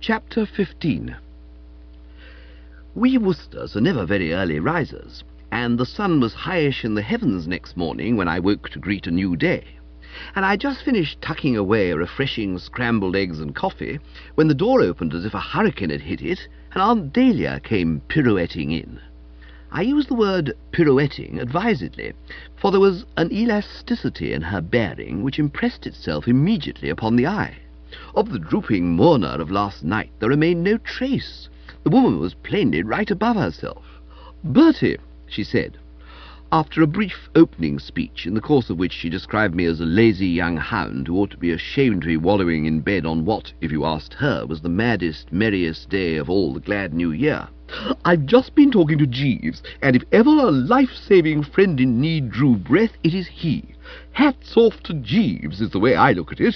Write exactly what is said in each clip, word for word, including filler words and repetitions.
Chapter fifteen. We Worcesters are never very early risers, and the sun was highish in the heavens next morning when I woke to greet a new day, and I just finished tucking away a refreshing scrambled eggs and coffee when the door opened as if a hurricane had hit it, and Aunt Dahlia came pirouetting in. I use the word pirouetting advisedly, for there was an elasticity in her bearing which impressed itself immediately upon the eye. Of the drooping mourner of last night there remained no trace. The woman was plainly right above herself. "Bertie," she said, after a brief opening speech, in the course of which she described me as a lazy young hound who ought to be ashamed to be wallowing in bed on what, if you asked her, was the maddest, merriest day of all the glad new year, "I've just been talking to Jeeves, and if ever a life-saving friend in need drew breath, it is he. Hats off to Jeeves, is the way I look at it."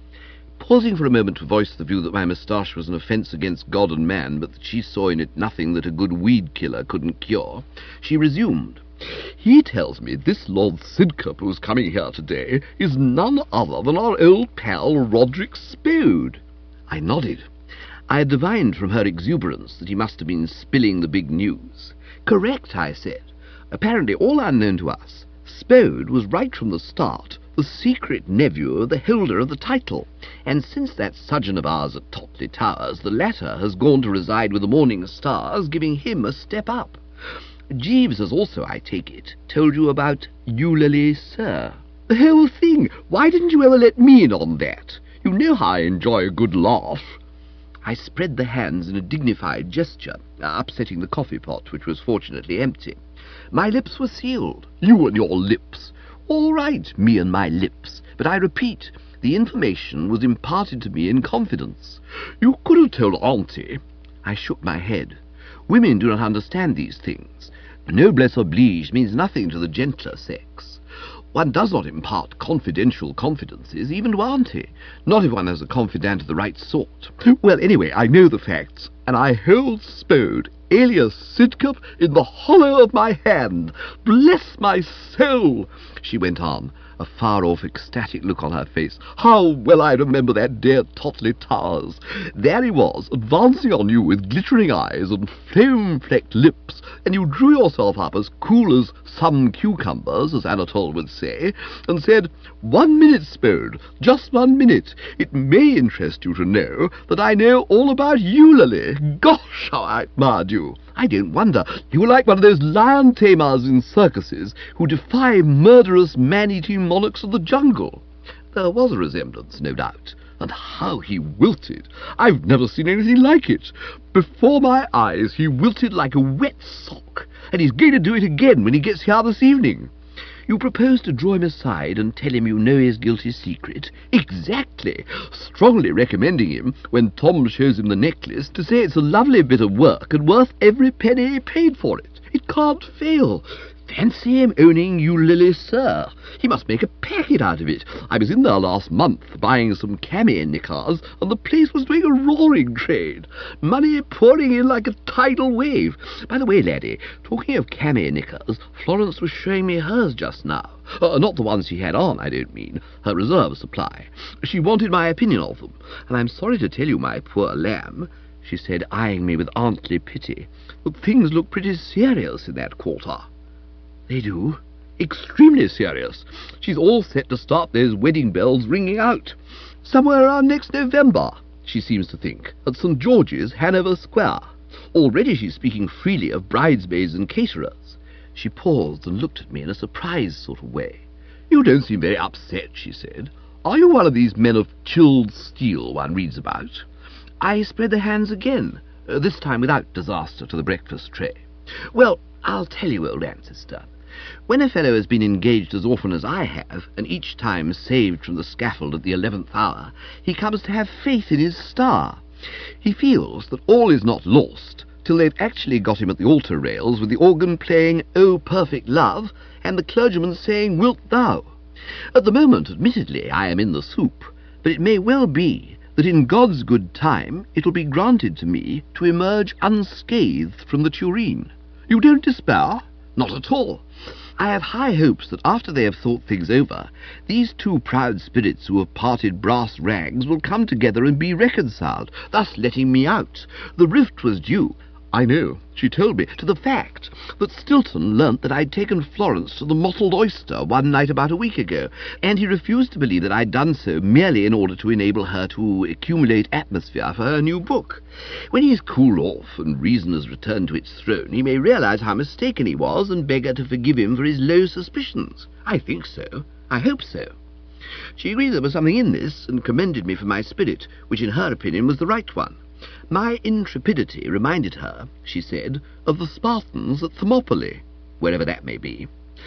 Pausing for a moment to voice the view that my moustache was an offence against God and man, but that she saw in it nothing that a good weed-killer couldn't cure, she resumed, "He tells me this Lord Sidcup, who's coming here today, is none other than our old pal Roderick Spode." I nodded. I had divined from her exuberance that he must have been spilling the big news. "Correct," I said. "Apparently all unknown to us, Spode was right from the start the secret nephew of the holder of the title, and since that sojourn of ours at Totley Towers, the latter has gone to reside with the Morning Stars, giving him a step up. Jeeves has also, I take it, told you about Eulalie, sir." "The whole thing! Why didn't you ever let me in on that? You know how I enjoy a good laugh." I spread the hands in a dignified gesture, upsetting the coffee-pot, which was fortunately empty. My lips were sealed. "You and your lips." "All right, me and my lips, but I repeat, the information was imparted to me in confidence." "You could have told Auntie." I shook my head. "Women do not understand these things. Noblesse oblige means nothing to the gentler sex. One does not impart confidential confidences, even to Auntie, not if one has a confidant of the right sort. Well, anyway, I know the facts, and I hold Spode, alias Sidcup, in the hollow of my hand. Bless my soul," she went on, a far-off ecstatic look on her face. "How well I remember that day at Totley Towers. There he was, advancing on you with glittering eyes and foam-flecked lips, and you drew yourself up as cool as some cucumbers, as Anatole would say, and said, 'One minute, Spode, just one minute. It may interest you to know that I know all about Eulalie. Gosh, how I admired you. I don't wonder. You were like one of those lion tamers in circuses who defy murderous man-eating monarchs of the jungle.' There was a resemblance, no doubt. And how he wilted! I've never seen anything like it. Before my eyes he wilted like a wet sock, and he's going to do it again when he gets here this evening." "You propose to draw him aside and tell him you know his guilty secret?" "Exactly. Strongly recommending him, when Tom shows him the necklace, to say it's a lovely bit of work and worth every penny he paid for it. It can't fail. Fancy him owning Eulalie, sir. He must make a packet out of it. I was in there last month buying some cami knickers, and the place was doing a roaring trade. Money pouring in like a tidal wave. By the way, laddie, talking of cami knickers, Florence was showing me hers just now. Uh, not the ones she had on, I don't mean. Her reserve supply. She wanted my opinion of them, and I'm sorry to tell you, my poor lamb," she said, eyeing me with auntly pity, "that things look pretty serious in that quarter." "They do?" "Extremely serious. She's all set to start those wedding bells ringing out. Somewhere around next November, she seems to think, at St George's, Hanover Square. Already she's speaking freely of bridesmaids and caterers." She paused and looked at me in a surprised sort of way. "You don't seem very upset," she said. "Are you one of these men of chilled steel one reads about?" I spread the hands again, uh, this time without disaster to the breakfast tray. "Well, I'll tell you, old ancestor. When a fellow has been engaged as often as I have, and each time saved from the scaffold at the eleventh hour, he comes to have faith in his star. He feels that all is not lost till they've actually got him at the altar rails with the organ playing 'O Perfect Love' and the clergyman saying 'Wilt Thou?' At the moment, admittedly, I am in the soup, but it may well be that in God's good time it will be granted to me to emerge unscathed from the tureen. You don't despair?" "Not at all. I have high hopes that after they have thought things over, these two proud spirits who have parted brass rags will come together and be reconciled, thus letting me out. The rift was due, I know, she told me, to the fact that Stilton learnt that I'd taken Florence to the Mottled Oyster one night about a week ago, and he refused to believe that I'd done so merely in order to enable her to accumulate atmosphere for her new book. When he's cooled off and reason has returned to its throne, he may realize how mistaken he was and beg her to forgive him for his low suspicions. I think so. I hope so. She agreed there was something in this, and commended me for my spirit, which in her opinion was the right one. My intrepidity reminded her, she said, of the Spartans at Thermopylae, wherever that may be.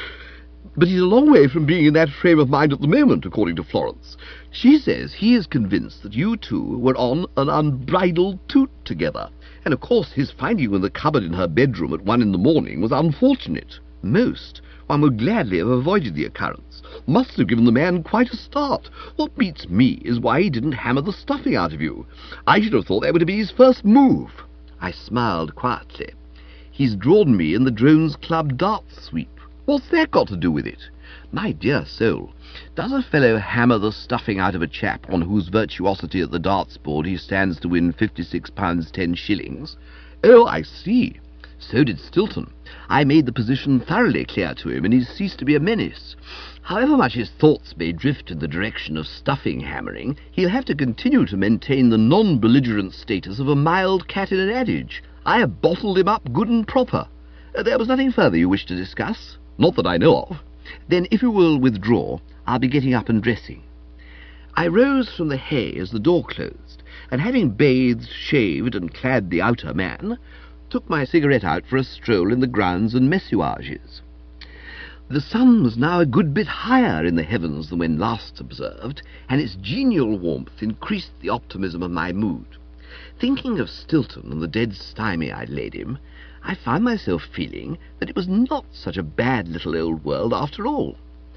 But he's a long way from being in that frame of mind at the moment, according to Florence. She says he is convinced that you two were on an unbridled toot together, and of course his finding you in the cupboard in her bedroom at one in the morning was unfortunate. Most. One would gladly have avoided the occurrence. Must have given the man quite a start. What beats me is why he didn't hammer the stuffing out of you. I should have thought that would have been his first move. I smiled quietly. He's drawn me in the Drones Club darts sweep. What's that got to do with it? My dear soul, does a fellow hammer the stuffing out of a chap on whose virtuosity at the darts board he stands to win fifty-six pounds ten shillings? Oh, I see. So did Stilton. I made the position thoroughly clear to him, and he's ceased to be a menace. However much his thoughts may drift in the direction of stuffing hammering, he'll have to continue to maintain the non-belligerent status of a mild cat in an adage. I have bottled him up good and proper. Uh, there was nothing further you wish to discuss? Not that I know of. Then, if you will withdraw, I'll be getting up and dressing. I rose from the hay as the door closed, and having bathed, shaved, and clad the outer man, took my cigarette out for a stroll in the grounds and messuages. The sun was now a good bit higher in the heavens than when last observed, and its genial warmth increased the optimism of my mood. Thinking of Stilton and the dead stymie I'd laid him, I found myself feeling that it was not such a bad little old world after all.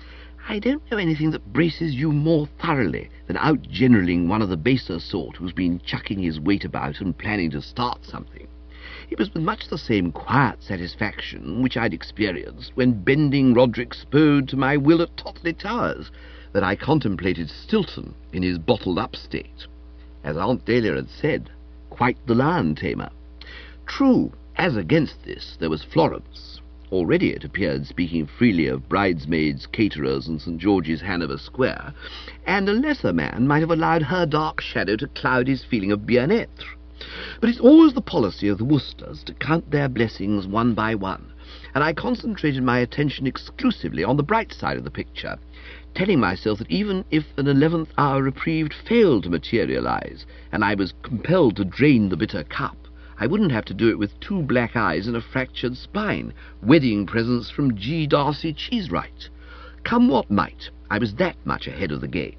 I don't know anything that braces you more thoroughly than out-generaling one of the baser sort who's been chucking his weight about and planning to start something. It was with much the same quiet satisfaction which I'd experienced when bending Roderick Spode to my will at Totley Towers that I contemplated Stilton in his bottled-up state. As Aunt Dahlia had said, quite the lion-tamer. True, as against this, there was Florence. Already, it appeared, speaking freely of bridesmaids, caterers, and St George's, Hanover Square, and a lesser man might have allowed her dark shadow to cloud his feeling of bien-être. But it's always the policy of the Worcesters to count their blessings one by one, and I concentrated my attention exclusively on the bright side of the picture, telling myself that even if an eleventh hour reprieve failed to materialize, and I was compelled to drain the bitter cup, I wouldn't have to do it with two black eyes and a fractured spine, wedding presents from G. Darcy Cheesewright. Come what might, I was that much ahead of the game.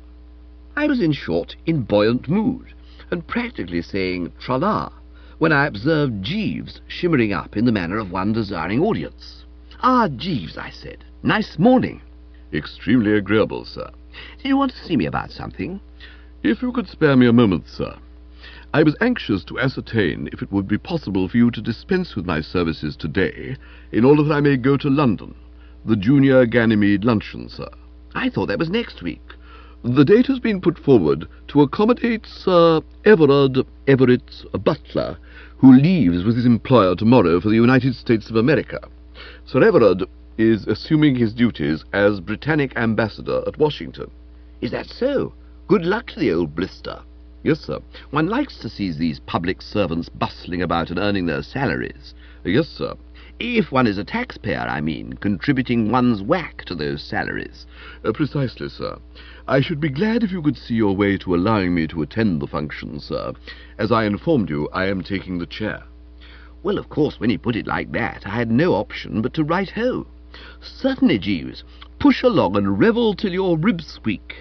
I was, in short, in buoyant mood, and practically saying tra-la, when I observed Jeeves shimmering up in the manner of one desiring audience. "Ah, Jeeves," I said, "nice morning." "Extremely agreeable, sir." "Did you want to see me about something?" "If you could spare me a moment, sir. I was anxious to ascertain if it would be possible for you to dispense with my services today, in order that I may go to London. The Junior Ganymede luncheon, sir." "I thought that was next week." "The date has been put forward to accommodate Sir Everard Everett Butler, who leaves with his employer tomorrow for the United States of America. Sir Everard is assuming his duties as Britannic ambassador at Washington." "Is that so? Good luck to the old blister." "Yes, sir." "One likes to see these public servants bustling about and earning their salaries." "Yes, sir." "If one is a taxpayer, I mean, contributing one's whack to those salaries." Uh, precisely, sir. I should be glad if you could see your way to allowing me to attend the function, sir. As I informed you, I am taking the chair." Well, of course, when he put it like that, I had no option but to right ho. "Certainly, Jeeves. Push along and revel till your ribs squeak."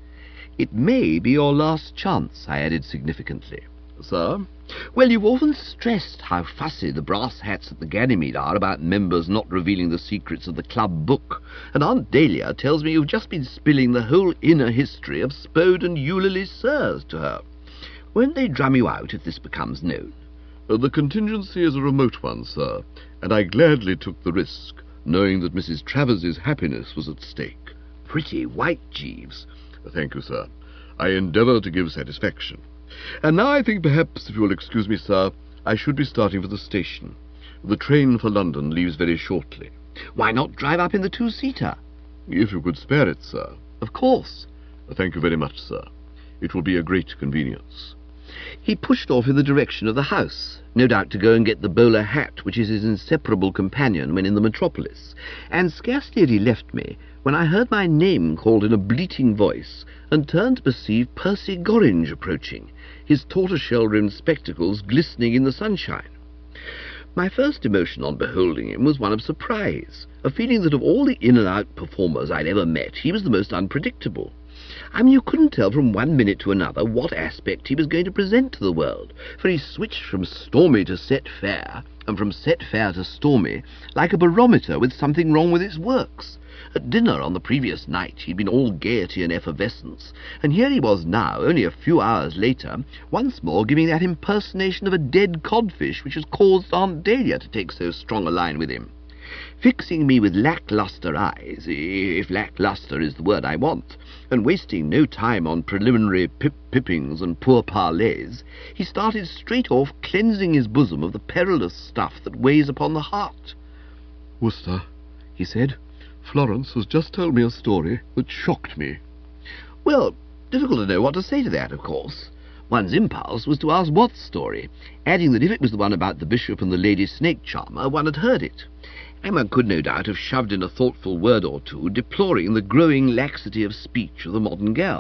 "It may be your last chance," I added significantly. "Sir?" "Well, you've often stressed how fussy the brass hats at the Ganymede are about members not revealing the secrets of the club book, and Aunt Dahlia tells me you've just been spilling the whole inner history of Spode and Eulalie Sirs to her. Won't they drum you out if this becomes known?" Uh, "The contingency is a remote one, sir, and I gladly took the risk. knowing that Missus Travers's happiness was at stake. Pretty white, Jeeves. Thank you, sir. I endeavour to give satisfaction. And now I think perhaps, if you will excuse me, sir, I should be starting for the station. The train for London leaves very shortly. Why not drive up in the two-seater? If you could spare it, sir. Of course. Thank you very much, sir. It will be a great convenience. He pushed off in the direction of the house, no doubt to go and get the bowler hat which is his inseparable companion when in the metropolis, and scarcely had he left me when I heard my name called in a bleating voice, and turned to perceive Percy Gorringe approaching, his tortoise-shell-rimmed spectacles glistening in the sunshine. My first emotion on beholding him was one of surprise, a feeling that of all the in-and-out performers I'd ever met, he was the most unpredictable. I mean, you couldn't tell from one minute to another what aspect he was going to present to the world, for he switched from stormy to set fair, and from set fair to stormy, like a barometer with something wrong with its works. At dinner on the previous night he'd been all gaiety and effervescence, and here he was now, only a few hours later, once more giving that impersonation of a dead codfish which has caused Aunt Dahlia to take so strong a line with him. Fixing me with lacklustre eyes, if lacklustre is the word I want, and wasting no time on preliminary pip-pippings and poor parleys, he started straight off cleansing his bosom of the perilous stuff that weighs upon the heart. "Worcester," he said, "Florence has just told me a story that shocked me." Well, difficult to know what to say to that, of course. One's impulse was to ask what story, adding that if it was the one about the bishop and the lady snake-charmer, one had heard it. And one could no doubt have shoved in a thoughtful word or two, deploring the growing laxity of speech of the modern girl.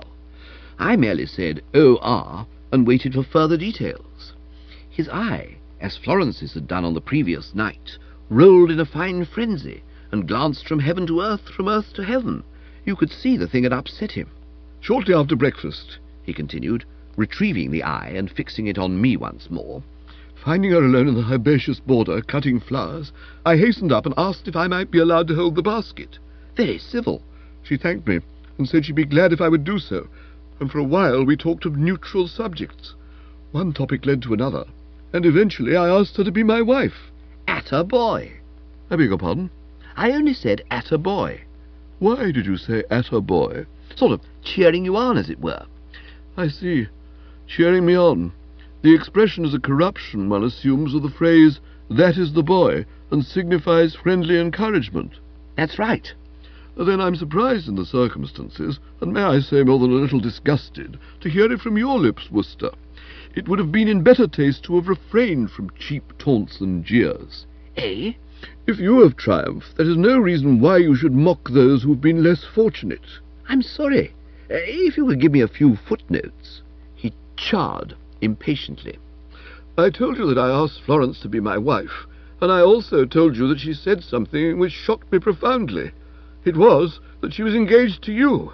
I merely said, "O R," and waited for further details. His eye, as Florence's had done on the previous night, rolled in a fine frenzy, and glanced from heaven to earth, from earth to heaven. You could see the thing had upset him. "Shortly after breakfast," he continued, retrieving the eye and fixing it on me once more, "finding her alone in the herbaceous border, cutting flowers, I hastened up and asked if I might be allowed to hold the basket. Very civil. She thanked me, and said she'd be glad if I would do so, and for a while we talked of neutral subjects. One topic led to another, and eventually I asked her to be my wife." At a boy. "I beg your pardon?" I only said at a boy. "Why did you say at a boy?" Sort of cheering you on, as it were. "I see. Cheering me on. The expression is a corruption, one assumes, of the phrase, 'that is the boy,' and signifies friendly encouragement." That's right. "Then I'm surprised in the circumstances, and may I say more than a little disgusted, to hear it from your lips, Worcester. It would have been in better taste to have refrained from cheap taunts and jeers." Eh? "If you have triumphed, that is no reason why you should mock those who have been less fortunate." I'm sorry. Uh, if you could give me a few footnotes. He charred impatiently. "I told you that I asked Florence to be my wife, and I also told you that she said something which shocked me profoundly. It was that she was engaged to you."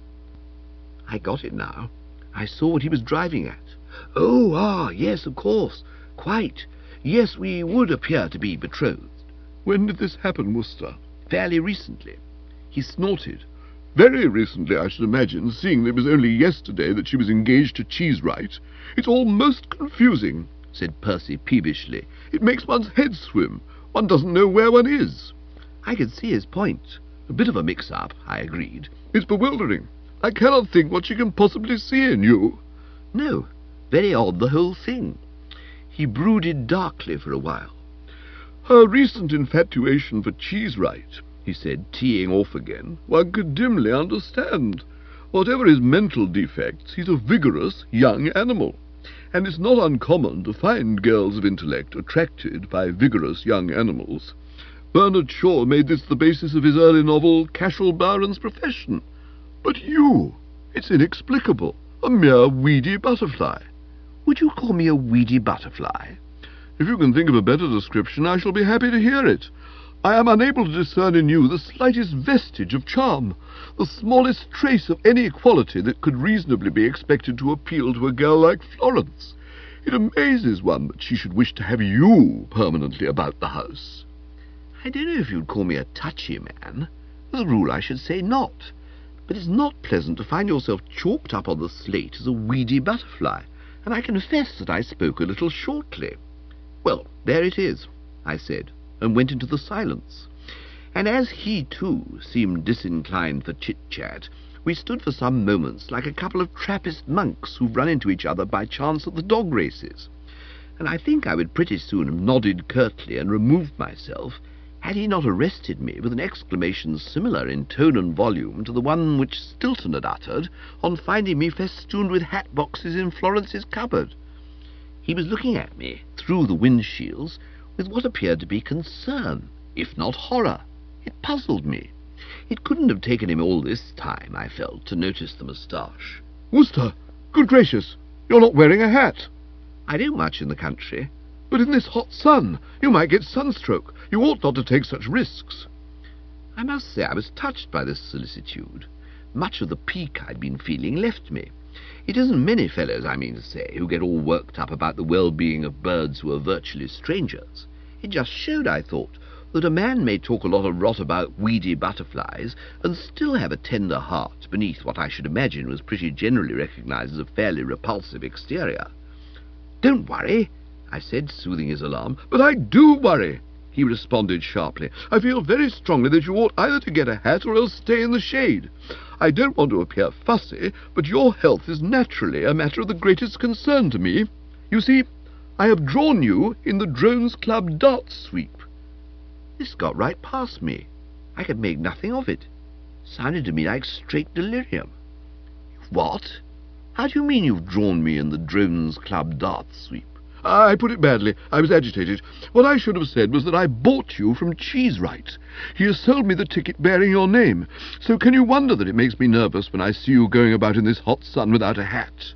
I got it now. I saw what he was driving at. Oh, ah, yes, of course. Quite. Yes, we would appear to be betrothed. "When did this happen, Worcester?" Fairly recently. He snorted. "Very recently, I should imagine, seeing that it was only yesterday that she was engaged to Cheesewright. It's all most confusing," said Percy peevishly. "It makes one's head swim. One doesn't know where one is." I could see his point. A bit of a mix-up, I agreed. "It's bewildering. I cannot think what she can possibly see in you." No, very odd, the whole thing. He brooded darkly for a while. "Her recent infatuation for Cheesewright," he said, teeing off again, "one could dimly understand. Whatever his mental defects, he's a vigorous young animal, and it's not uncommon to find girls of intellect attracted by vigorous young animals. Bernard Shaw made this the basis of his early novel, Cashel Byron's Profession. But you, it's inexplicable, a mere weedy butterfly." Would you call me a weedy butterfly? "If you can think of a better description, I shall be happy to hear it. I am unable to discern in you the slightest vestige of charm, the smallest trace of any quality that could reasonably be expected to appeal to a girl like Florence. It amazes one that she should wish to have you permanently about the house." I don't know if you'd call me a touchy man. As a rule, I should say not. But it's not pleasant to find yourself chalked up on the slate as a weedy butterfly, and I confess that I spoke a little shortly. "Well, there it is," I said, and went into the silence. and as he, too, seemed disinclined for chit-chat, we stood for some moments like a couple of Trappist monks who've run into each other by chance at the dog races, and I think I would pretty soon have nodded curtly and removed myself had he not arrested me with an exclamation similar in tone and volume to the one which Stilton had uttered on finding me festooned with hat boxes in Florence's cupboard. He was looking at me through the windshields with what appeared to be concern, if not horror. It puzzled me. It couldn't have taken him all this time, I felt, to notice the moustache. Wooster, good gracious, you're not wearing a hat. I do much in the country. But in this hot sun, you might get sunstroke. You ought not to take such risks. I must say I was touched by this solicitude. Much of the pique I'd been feeling left me. It isn't many fellows, I mean to say, who get all worked up about the well-being of birds who are virtually strangers. It just showed, I thought, that a man may talk a lot of rot about weedy butterflies and still have a tender heart beneath what I should imagine was pretty generally recognized as a fairly repulsive exterior. "Don't worry," I said, soothing his alarm. "But I do worry," he responded sharply. "I feel very strongly that you ought either to get a hat or else stay in the shade. I don't want to appear fussy, but your health is naturally a matter of the greatest concern to me. You see, I have drawn you in the Drones Club darts sweep." This got right past me. I could make nothing of it. Sounded to me like straight delirium. "What? How do you mean you've drawn me in the Drones Club darts sweep?" I put it badly. I was agitated. What I should have said was that I bought you from Cheesewright. He has sold me the ticket bearing your name. So can you wonder that it makes me nervous when I see you going about in this hot sun without a hat?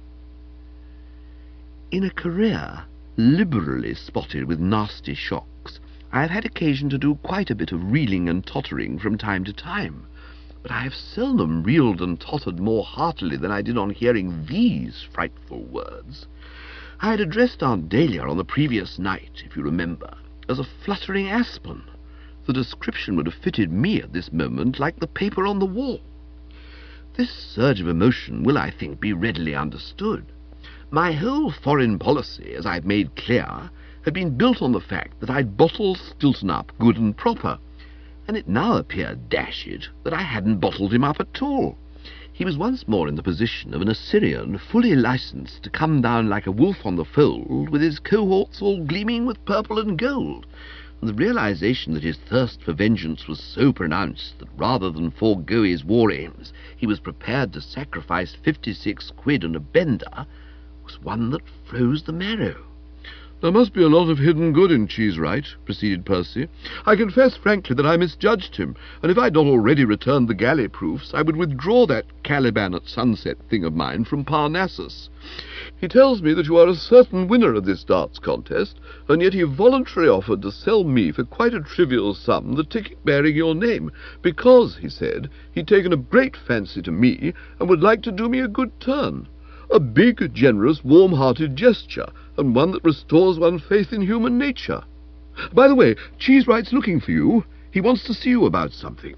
In a career liberally spotted with nasty shocks, I have had occasion to do quite a bit of reeling and tottering from time to time, but I have seldom reeled and tottered more heartily than I did on hearing these frightful words. I had addressed Aunt Dahlia on the previous night, if you remember, as a fluttering aspen. The description would have fitted me at this moment like the paper on the wall. This surge of emotion will, I think, be readily understood. My whole foreign policy, as I've made clear, had been built on the fact that I'd bottled Stilton up good and proper, and it now appeared, dash it, that I hadn't bottled him up at all. He was once more in the position of an Assyrian fully licensed to come down like a wolf on the fold, with his cohorts all gleaming with purple and gold, and the realization that his thirst for vengeance was so pronounced that rather than forego his war aims he was prepared to sacrifice fifty-six quid and a bender was one that froze the marrow. "There must be a lot of hidden good in Cheesewright," proceeded Percy. "I confess frankly that I misjudged him, and if I'd not already returned the galley proofs, I would withdraw that Caliban at sunset thing of mine from Parnassus. He tells me that you are a certain winner of this darts contest, and yet he voluntarily offered to sell me for quite a trivial sum the ticket bearing your name, because, he said, he'd taken a great fancy to me and would like to do me a good turn. A big, generous, warm-hearted gesture, and one that restores one's faith in human nature. By the way, Cheesewright's looking for you. He wants to see you about something."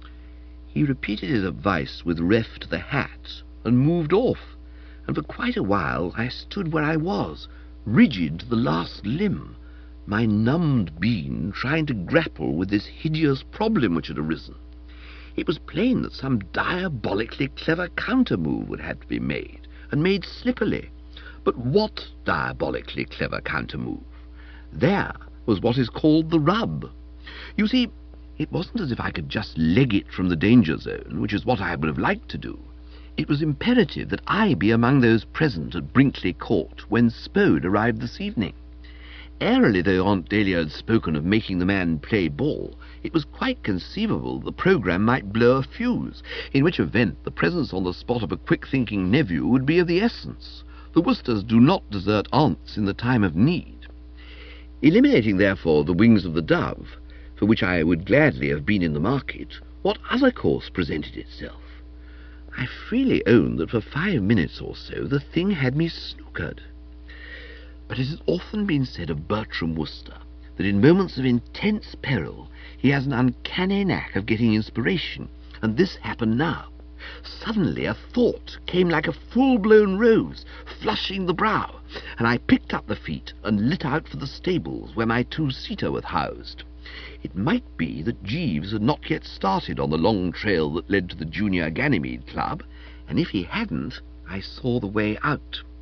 He repeated his advice with ref to the hat, and moved off, and for quite a while I stood where I was, rigid to the last limb, my numbed being trying to grapple with this hideous problem which had arisen. It was plain that some diabolically clever counter-move would have to be made, and made slippily. But what diabolically clever counter-move? There was what is called the rub. You see, it wasn't as if I could just leg it from the danger zone, which is what I would have liked to do. It was imperative that I be among those present at Brinkley Court when Spode arrived this evening. Airily though Aunt Dahlia had spoken of making the man play ball, it was quite conceivable the programme might blow a fuse, in which event the presence on the spot of a quick-thinking nephew would be of the essence. The Woosters do not desert aunts in the time of need. Eliminating, therefore, the wings of the dove, for which I would gladly have been in the market, what other course presented itself? I freely own that for five minutes or so the thing had me snookered. But it has often been said of Bertram Wooster that in moments of intense peril he has an uncanny knack of getting inspiration, and this happened now. Suddenly a thought came like a full-blown rose, flushing the brow, and I picked up the feet and lit out for the stables where my two-seater was housed. It might be that Jeeves had not yet started on the long trail that led to the Junior Ganymede Club, and if he hadn't, I saw the way out.